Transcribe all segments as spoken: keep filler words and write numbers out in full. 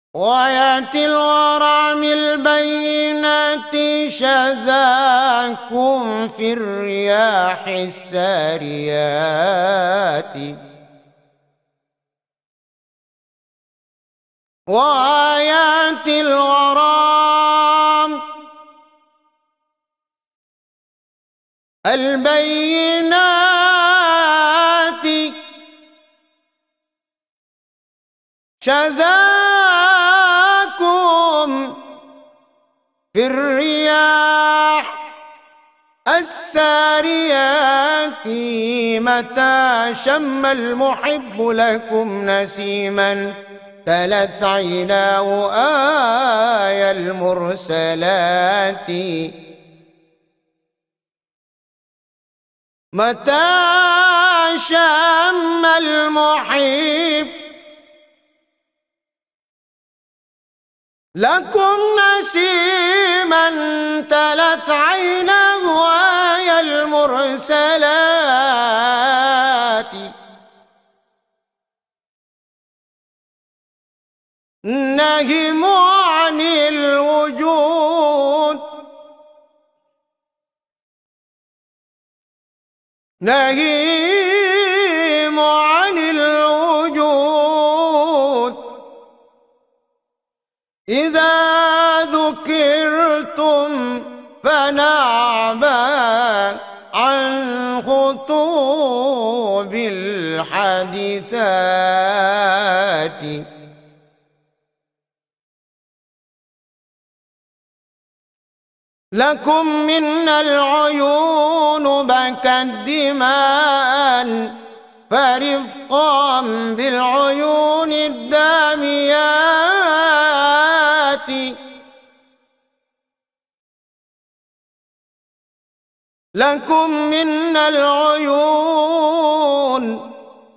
وآيات الغرام البينات شذاكم في الرياح الساريات. وآيات الغرام البينات شذاكم في الرياح الساريات. متى شم المحب لكم نسيما تلت عيناه آي المرسلات. متى شم المحب لكم نسيما تلت عيناه آي المرسلات. نهم عن الوجود نهيم عن الوجود. إذا ذكرتم فنعبا عن خطوب الحادثات. لكم منا العيون بكت دماء فرفقا بالعيون الداميات. لكم منا العيون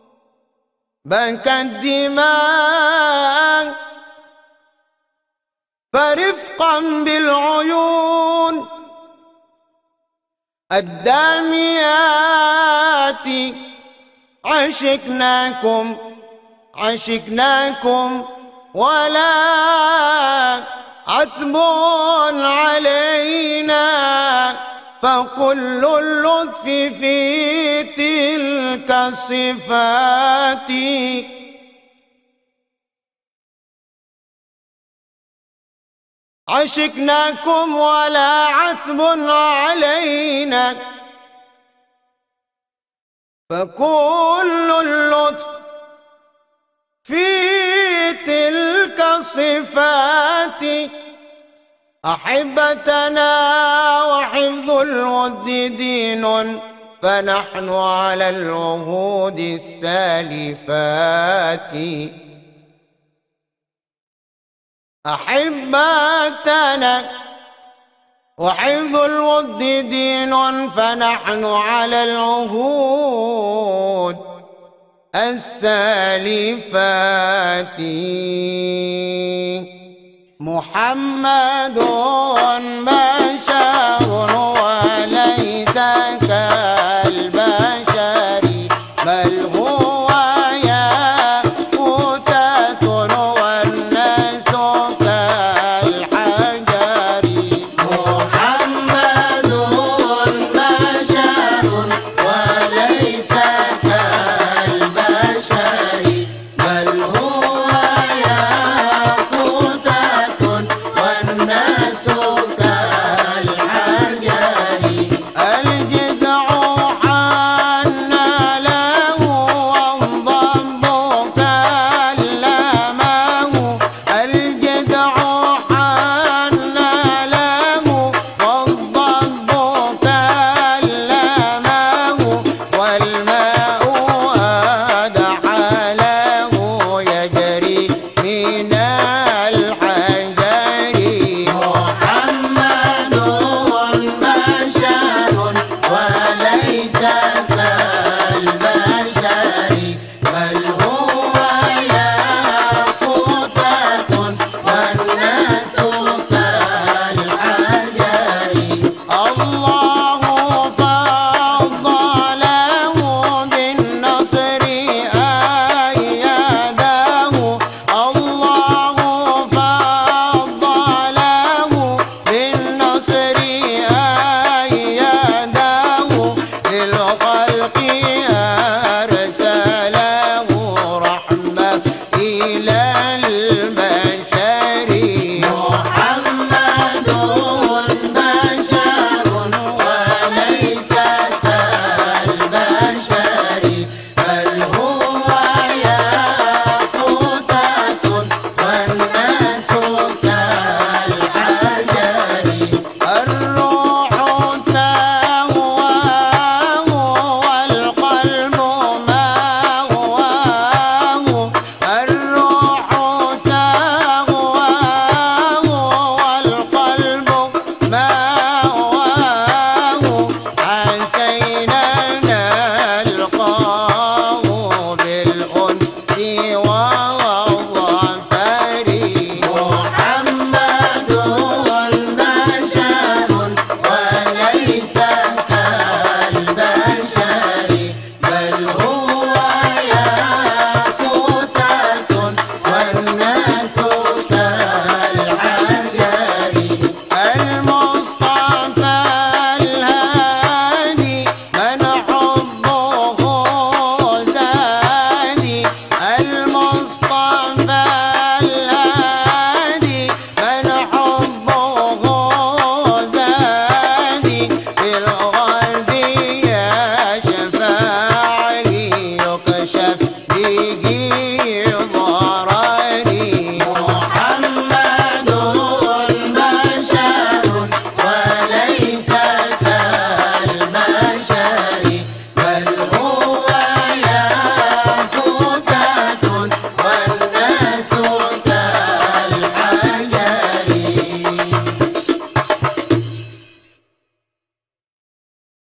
بكت دماء فرفقا بالعيون الداميات. عشقناكم عشقناكم ولا عتب علينا فكل اللطف في تلك الصفات. عشقناكم ولا عتب علينا فكل اللطف في تلك الصفات. أحبتنا وحفظ الود دين فنحن على العهود السالفات. أحبتنا وحفظ الود دين فنحن على العهود السالفات. محمد بشر وليس كالبشر بل هو ياقوتة والناس كالحجر. محمد بشر وليس كالبشر بل هو ياقوتة والناس كالحجر. الجذع حن له والضب كلمه. الجذع حن له والضب كلمه والماء أدحله يجري من